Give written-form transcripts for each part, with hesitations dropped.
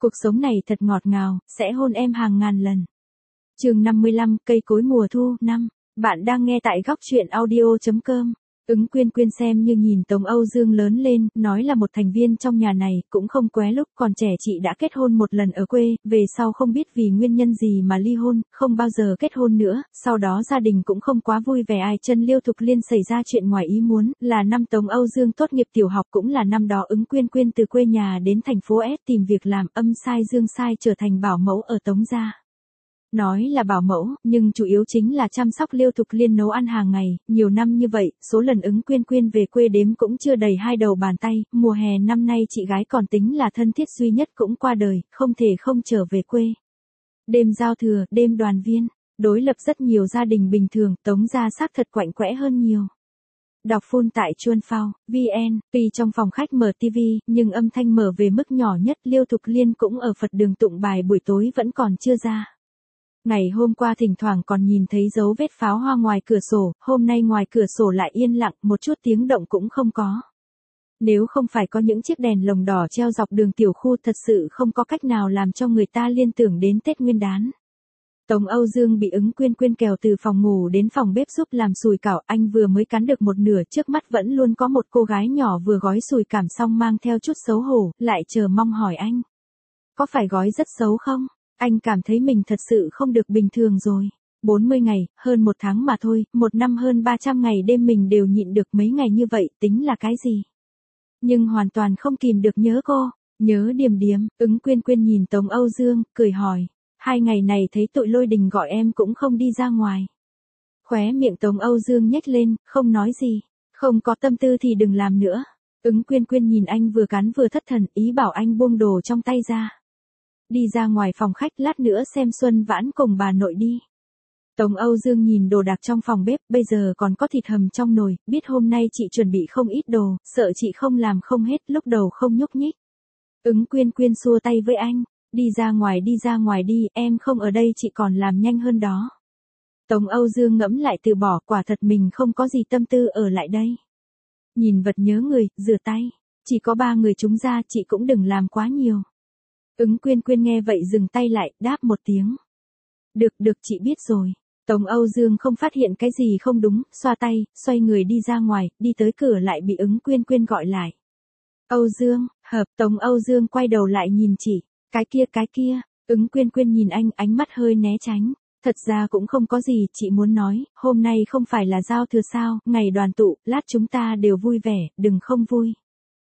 Cuộc sống này thật ngọt ngào, sẽ hôn em hàng ngàn lần. Chương 55, cây cối mùa thu, 5. Bạn đang nghe tại góc truyện audio.com. Ứng Quyên Quyên xem như nhìn Tống Âu Dương lớn lên, nói là một thành viên trong nhà này, cũng không qué lúc còn trẻ chị đã kết hôn một lần ở quê, về sau không biết vì nguyên nhân gì mà ly hôn, không bao giờ kết hôn nữa, sau đó gia đình cũng không quá vui vẻ ai chân Liêu Thục Liên xảy ra chuyện ngoài ý muốn, là năm Tống Âu Dương tốt nghiệp tiểu học cũng là năm đó Ứng Quyên Quyên từ quê nhà đến thành phố S tìm việc làm, âm sai dương sai trở thành bảo mẫu ở Tống gia. Nói là bảo mẫu, nhưng chủ yếu chính là chăm sóc Liêu Thục Liên nấu ăn hàng ngày, nhiều năm như vậy, số lần Ứng Quyên Quyên về quê đếm cũng chưa đầy 2 đầu bàn tay, mùa hè năm nay chị gái còn tính là thân thiết duy nhất cũng qua đời, không thể không trở về quê. Đêm giao thừa, đêm đoàn viên, đối lập rất nhiều gia đình bình thường, Tống gia xác thật quạnh quẽ hơn nhiều. Đọc full tại Chuan Phao, VN, vì trong phòng khách mở TV, nhưng âm thanh mở về mức nhỏ nhất, Liêu Thục Liên cũng ở Phật đường tụng bài buổi tối vẫn còn chưa ra. Ngày hôm qua thỉnh thoảng còn nhìn thấy dấu vết pháo hoa ngoài cửa sổ, hôm nay ngoài cửa sổ lại yên lặng, một chút tiếng động cũng không có. Nếu không phải có những chiếc đèn lồng đỏ treo dọc đường tiểu khu thật sự không có cách nào làm cho người ta liên tưởng đến Tết Nguyên đán. Tống Âu Dương bị Ứng Quyên Quyên kèo từ phòng ngủ đến phòng bếp giúp làm sùi cảo, anh vừa mới cắn được một nửa, trước mắt vẫn luôn có một cô gái nhỏ vừa gói sùi cảm xong mang theo chút xấu hổ, lại chờ mong hỏi anh. Có phải gói rất xấu không? Anh cảm thấy mình thật sự không được bình thường rồi. 40 ngày, hơn 1 tháng mà thôi, 1 năm hơn 300 ngày đêm mình đều nhịn được mấy ngày như vậy, tính là cái gì? Nhưng hoàn toàn không kìm được nhớ cô, nhớ Điềm Điềm. Ứng Quyên Quyên nhìn Tống Âu Dương, cười hỏi, 2 ngày này thấy tụi Lôi Đình gọi em cũng không đi ra ngoài. Khóe miệng Tống Âu Dương nhếch lên, không nói gì, không có tâm tư thì đừng làm nữa. Ứng Quyên Quyên nhìn anh vừa cắn vừa thất thần, ý bảo anh buông đồ trong tay ra. Đi ra ngoài phòng khách, lát nữa xem Xuân Vãn cùng bà nội đi. Tống Âu Dương nhìn đồ đạc trong phòng bếp, bây giờ còn có thịt hầm trong nồi, biết hôm nay chị chuẩn bị không ít đồ, sợ chị không làm không hết, lúc đầu không nhúc nhích. Ứng Quyên Quyên xua tay với anh, đi ra ngoài đi, em không ở đây chị còn làm nhanh hơn đó. Tống Âu Dương ngẫm lại từ bỏ, quả thật mình không có gì tâm tư ở lại đây. Nhìn vật nhớ người, rửa tay, chỉ có 3 người chúng ra, chị cũng đừng làm quá nhiều. Ứng Quyên Quyên nghe vậy dừng tay lại, đáp một tiếng. Được chị biết rồi. Tống Âu Dương không phát hiện cái gì không đúng, xoa tay, xoay người đi ra ngoài, đi tới cửa lại bị Ứng Quyên Quyên gọi lại. Âu Dương, Tống Âu Dương quay đầu lại nhìn chị, cái kia, Ứng Quyên Quyên nhìn anh, ánh mắt hơi né tránh. Thật ra cũng không có gì, chị muốn nói, hôm nay không phải là giao thừa sao, ngày đoàn tụ, lát chúng ta đều vui vẻ, đừng không vui.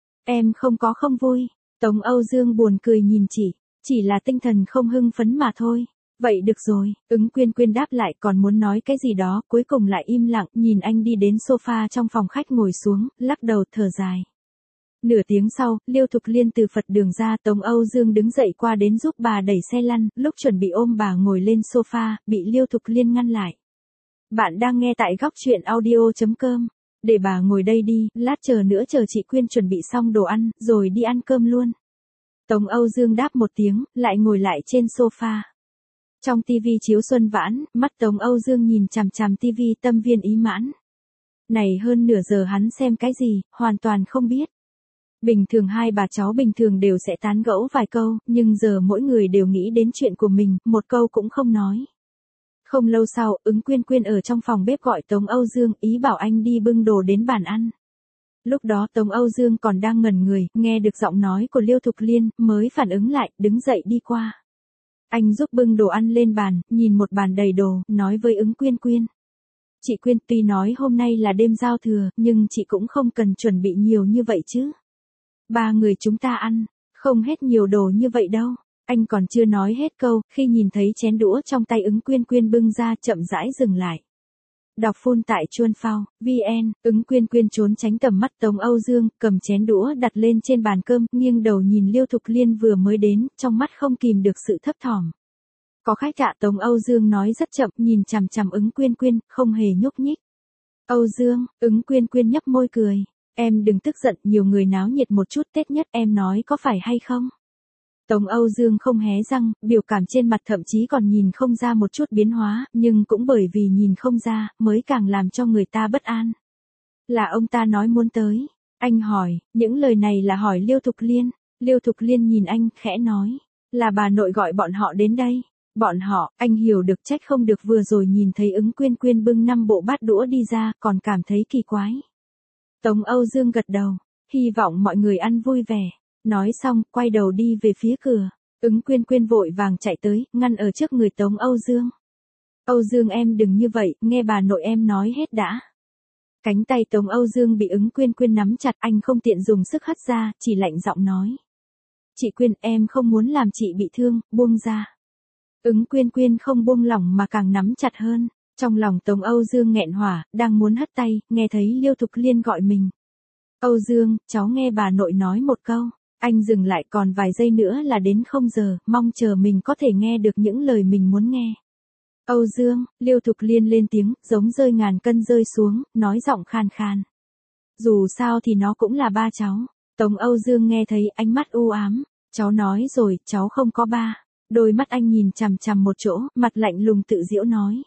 Em không có không vui. Tống Âu Dương buồn cười nhìn chị, chỉ là tinh thần không hưng phấn mà thôi. Vậy được rồi, Ứng Quyên Quyên đáp lại còn muốn nói cái gì đó, cuối cùng lại im lặng, nhìn anh đi đến sofa trong phòng khách ngồi xuống, lắc đầu thở dài. Nửa tiếng sau, Liêu Thục Liên từ Phật đường ra, Tống Âu Dương đứng dậy qua đến giúp bà đẩy xe lăn, lúc chuẩn bị ôm bà ngồi lên sofa, bị Liêu Thục Liên ngăn lại. Bạn đang nghe tại góc truyện audio.com. Để bà ngồi đây đi, lát chờ nữa chờ chị Quyên chuẩn bị xong đồ ăn, rồi đi ăn cơm luôn. Tống Âu Dương đáp một tiếng, lại ngồi lại trên sofa. Trong TV chiếu Xuân Vãn, mắt Tống Âu Dương nhìn chằm chằm TV tâm viên ý mãn. Này hơn nửa giờ hắn xem cái gì, hoàn toàn không biết. Bình thường hai bà cháu bình thường đều sẽ tán gẫu vài câu, nhưng giờ mỗi người đều nghĩ đến chuyện của mình, một câu cũng không nói. Không lâu sau, Ứng Quyên Quyên ở trong phòng bếp gọi Tống Âu Dương, ý bảo anh đi bưng đồ đến bàn ăn. Lúc đó Tống Âu Dương còn đang ngẩn người, nghe được giọng nói của Liêu Thục Liên, mới phản ứng lại, đứng dậy đi qua. Anh giúp bưng đồ ăn lên bàn, nhìn một bàn đầy đồ, nói với Ứng Quyên Quyên. Chị Quyên, tuy nói hôm nay là đêm giao thừa, nhưng chị cũng không cần chuẩn bị nhiều như vậy chứ. 3 người chúng ta ăn, không hết nhiều đồ như vậy đâu. Anh còn chưa nói hết câu, khi nhìn thấy chén đũa trong tay Ứng Quyên Quyên bưng ra, chậm rãi dừng lại. Đọc full tại Chuan Phao, VN, Ứng Quyên Quyên trốn tránh tầm mắt Tống Âu Dương, cầm chén đũa đặt lên trên bàn cơm, nghiêng đầu nhìn Liêu Thục Liên vừa mới đến, trong mắt không kìm được sự thấp thỏm. Có khách ạ, Tống Âu Dương nói rất chậm, nhìn chằm chằm Ứng Quyên Quyên, không hề nhúc nhích. Âu Dương, Ứng Quyên Quyên nhấp môi cười. Em đừng tức giận, nhiều người náo nhiệt một chút Tết nhất, em nói có phải hay không? Tống Âu Dương không hé răng, biểu cảm trên mặt thậm chí còn nhìn không ra một chút biến hóa, nhưng cũng bởi vì nhìn không ra, mới càng làm cho người ta bất an. Là ông ta nói muốn tới. Anh hỏi, những lời này là hỏi Liêu Thục Liên. Liêu Thục Liên nhìn anh, khẽ nói. Là bà nội gọi bọn họ đến đây. Bọn họ, anh hiểu được, trách không được vừa rồi nhìn thấy Ứng Quyên Quyên bưng 5 bộ bát đũa đi ra, còn cảm thấy kỳ quái. Tống Âu Dương gật đầu, hy vọng mọi người ăn vui vẻ. Nói xong, quay đầu đi về phía cửa. Ứng Quyên Quyên vội vàng chạy tới, ngăn ở trước người Tống Âu Dương. Âu Dương em đừng như vậy, nghe bà nội em nói hết đã. Cánh tay Tống Âu Dương bị Ứng Quyên Quyên nắm chặt, anh không tiện dùng sức hất ra, chỉ lạnh giọng nói. Chị Quyên, em không muốn làm chị bị thương, buông ra. Ứng Quyên Quyên không buông lỏng mà càng nắm chặt hơn. Trong lòng Tống Âu Dương nghẹn hỏa, đang muốn hất tay, nghe thấy Liêu Thục Liên gọi mình. Âu Dương, cháu nghe bà nội nói một câu. Anh dừng lại, còn vài giây nữa là đến 0 giờ, mong chờ mình có thể nghe được những lời mình muốn nghe. Âu Dương, Liêu Thục Liên lên tiếng, giống rơi ngàn cân rơi xuống, nói giọng khan khan. Dù sao thì nó cũng là ba cháu. Tống Âu Dương nghe thấy ánh mắt u ám. Cháu nói rồi, cháu không có ba. Đôi mắt anh nhìn chằm chằm một chỗ, mặt lạnh lùng tự giễu nói.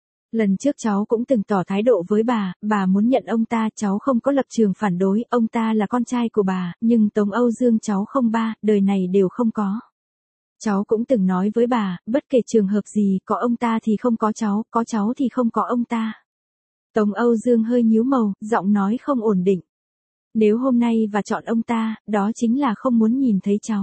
Lần trước cháu cũng từng tỏ thái độ với bà muốn nhận ông ta, cháu không có lập trường phản đối, ông ta là con trai của bà, nhưng Tống Âu Dương cháu không ba, đời này đều không có. Cháu cũng từng nói với bà, bất kể trường hợp gì, có ông ta thì không có cháu thì không có ông ta. Tống Âu Dương hơi nhíu màu, giọng nói không ổn định. Nếu hôm nay và chọn ông ta, đó chính là không muốn nhìn thấy cháu.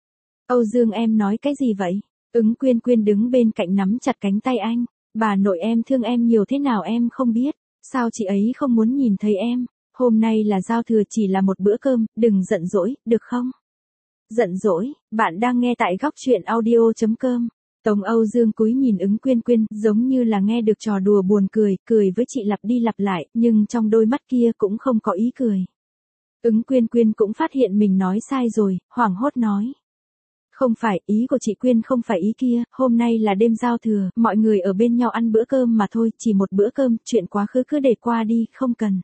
Âu Dương em nói cái gì vậy? Ứng Quyên Quyên đứng bên cạnh nắm chặt cánh tay anh. Bà nội em thương em nhiều thế nào em không biết. Sao chị ấy không muốn nhìn thấy em? Hôm nay là giao thừa, chỉ là một bữa cơm, đừng giận dỗi, được không? Giận dỗi, bạn đang nghe tại góc truyện audio.com. Tống Âu Dương cúi nhìn Ứng Quyên Quyên, giống như là nghe được trò đùa buồn cười, cười với chị lặp đi lặp lại, nhưng trong đôi mắt kia cũng không có ý cười. Ứng Quyên Quyên cũng phát hiện mình nói sai rồi, hoảng hốt nói. Không phải, ý của chị Quyên không phải ý kia, hôm nay là đêm giao thừa, mọi người ở bên nhau ăn bữa cơm mà thôi, chỉ một bữa cơm, chuyện quá khứ cứ để qua đi, không cần.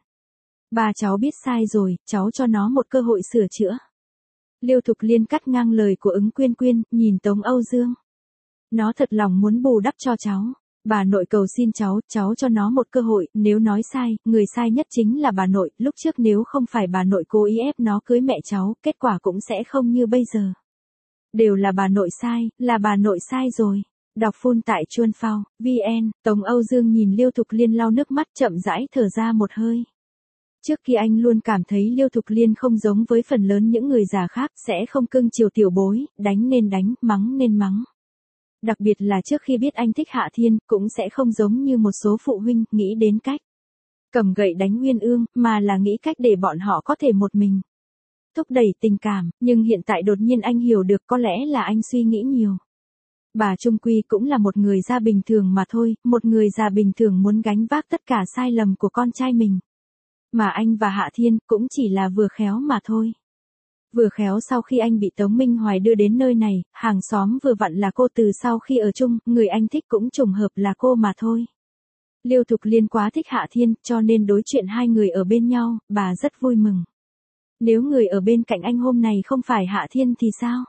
Bà cháu biết sai rồi, cháu cho nó một cơ hội sửa chữa. Liêu Thục Liên cắt ngang lời của Ứng Quyên Quyên, nhìn Tống Âu Dương. Nó thật lòng muốn bù đắp cho cháu. Bà nội cầu xin cháu cho nó một cơ hội, nếu nói sai, người sai nhất chính là bà nội, lúc trước nếu không phải bà nội cố ý ép nó cưới mẹ cháu, kết quả cũng sẽ không như bây giờ. Đều là bà nội sai, là bà nội sai rồi. Đọc full tại Chuan Phao, VN, Tống Âu Dương nhìn Liêu Thục Liên lau nước mắt chậm rãi thở ra một hơi. Trước khi anh luôn cảm thấy Liêu Thục Liên không giống với phần lớn những người già khác, sẽ không cưng chiều tiểu bối, đánh nên đánh, mắng nên mắng. Đặc biệt là trước khi biết anh thích Hạ Thiên, cũng sẽ không giống như một số phụ huynh, nghĩ đến cách cầm gậy đánh Uyên Ương, mà là nghĩ cách để bọn họ có thể một mình thúc đẩy tình cảm, nhưng hiện tại đột nhiên anh hiểu được có lẽ là anh suy nghĩ nhiều. Bà chung quy cũng là một người già bình thường mà thôi, một người già bình thường muốn gánh vác tất cả sai lầm của con trai mình. Mà anh và Hạ Thiên cũng chỉ là vừa khéo mà thôi. Vừa khéo sau khi anh bị Tống Minh Hoài đưa đến nơi này, hàng xóm vừa vặn là cô, từ sau khi ở chung, người anh thích cũng trùng hợp là cô mà thôi. Liêu Thục Liên quá thích Hạ Thiên, cho nên đối chuyện hai người ở bên nhau, bà rất vui mừng. Nếu người ở bên cạnh anh hôm này không phải Hạ Thiên thì sao?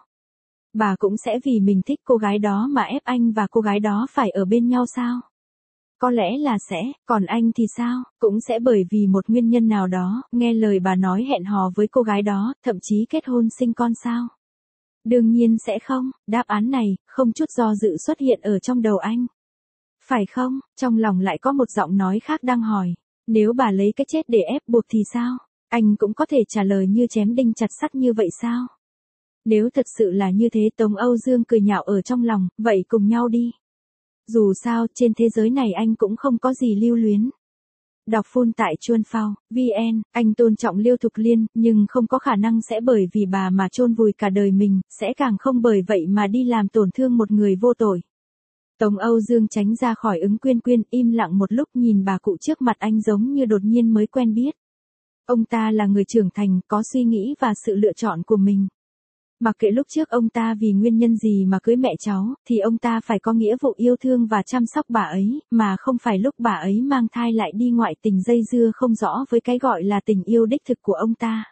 Bà cũng sẽ vì mình thích cô gái đó mà ép anh và cô gái đó phải ở bên nhau sao? Có lẽ là sẽ, còn anh thì sao? Cũng sẽ bởi vì một nguyên nhân nào đó, nghe lời bà nói hẹn hò với cô gái đó, thậm chí kết hôn sinh con sao? Đương nhiên sẽ không, đáp án này, không chút do dự xuất hiện ở trong đầu anh. Phải không? Trong lòng lại có một giọng nói khác đang hỏi. Nếu bà lấy cái chết để ép buộc thì sao? Anh cũng có thể trả lời như chém đinh chặt sắt như vậy sao? Nếu thật sự là như thế, Tống Âu Dương cười nhạo ở trong lòng, vậy cùng nhau đi. Dù sao, trên thế giới này anh cũng không có gì lưu luyến. Đọc full tại Chuan Phao, VN, anh tôn trọng Liêu Thục Liên, nhưng không có khả năng sẽ bởi vì bà mà chôn vùi cả đời mình, sẽ càng không bởi vậy mà đi làm tổn thương một người vô tội. Tống Âu Dương tránh ra khỏi Ứng Quyên Quyên, im lặng một lúc nhìn bà cụ trước mặt anh giống như đột nhiên mới quen biết. Ông ta là người trưởng thành, có suy nghĩ và sự lựa chọn của mình. Mặc kệ lúc trước ông ta vì nguyên nhân gì mà cưới mẹ cháu, thì ông ta phải có nghĩa vụ yêu thương và chăm sóc bà ấy, mà không phải lúc bà ấy mang thai lại đi ngoại tình dây dưa không rõ với cái gọi là tình yêu đích thực của ông ta.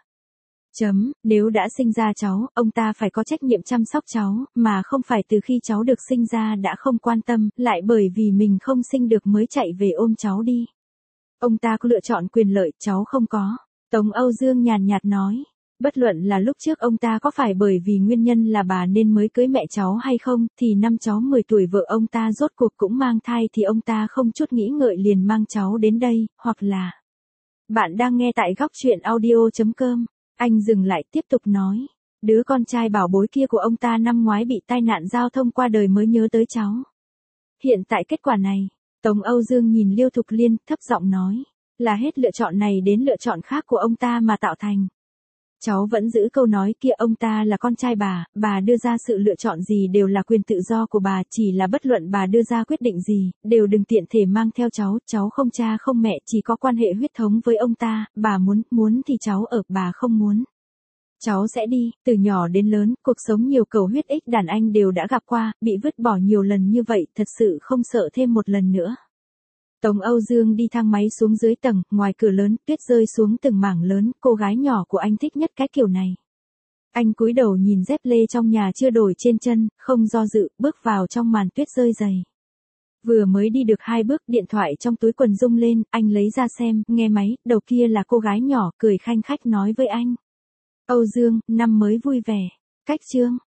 Nếu đã sinh ra cháu, ông ta phải có trách nhiệm chăm sóc cháu, mà không phải từ khi cháu được sinh ra đã không quan tâm, lại bởi vì mình không sinh được mới chạy về ôm cháu đi. Ông ta có lựa chọn quyền lợi, cháu không có. Tống Âu Dương nhàn nhạt nói. Bất luận là lúc trước ông ta có phải bởi vì nguyên nhân là bà nên mới cưới mẹ cháu hay không, thì năm cháu 10 tuổi vợ ông ta rốt cuộc cũng mang thai thì ông ta không chút nghĩ ngợi liền mang cháu đến đây, hoặc là... Bạn đang nghe tại góc chuyện audio.com. Anh dừng lại tiếp tục nói. Đứa con trai bảo bối kia của ông ta năm ngoái bị tai nạn giao thông qua đời mới nhớ tới cháu. Hiện tại kết quả này, Tống Âu Dương nhìn Liêu Thục Liên thấp giọng nói. Là hết lựa chọn này đến lựa chọn khác của ông ta mà tạo thành. Cháu vẫn giữ câu nói kia, ông ta là con trai bà đưa ra sự lựa chọn gì đều là quyền tự do của bà, chỉ là bất luận bà đưa ra quyết định gì, đều đừng tiện thể mang theo cháu không cha không mẹ, chỉ có quan hệ huyết thống với ông ta, bà muốn thì cháu ở, bà không muốn. Cháu sẽ đi, từ nhỏ đến lớn, cuộc sống nhiều cầu huyết ích đàn anh đều đã gặp qua, bị vứt bỏ nhiều lần như vậy, thật sự không sợ thêm một lần nữa. Tống Âu Dương đi thang máy xuống dưới tầng, ngoài cửa lớn, tuyết rơi xuống từng mảng lớn, cô gái nhỏ của anh thích nhất cái kiểu này. Anh cúi đầu nhìn dép lê trong nhà chưa đổi trên chân, không do dự, bước vào trong màn tuyết rơi dày. Vừa mới đi được 2 bước, điện thoại trong túi quần rung lên, anh lấy ra xem, nghe máy, đầu kia là cô gái nhỏ, cười khanh khách nói với anh. Âu Dương, năm mới vui vẻ. Cách chương.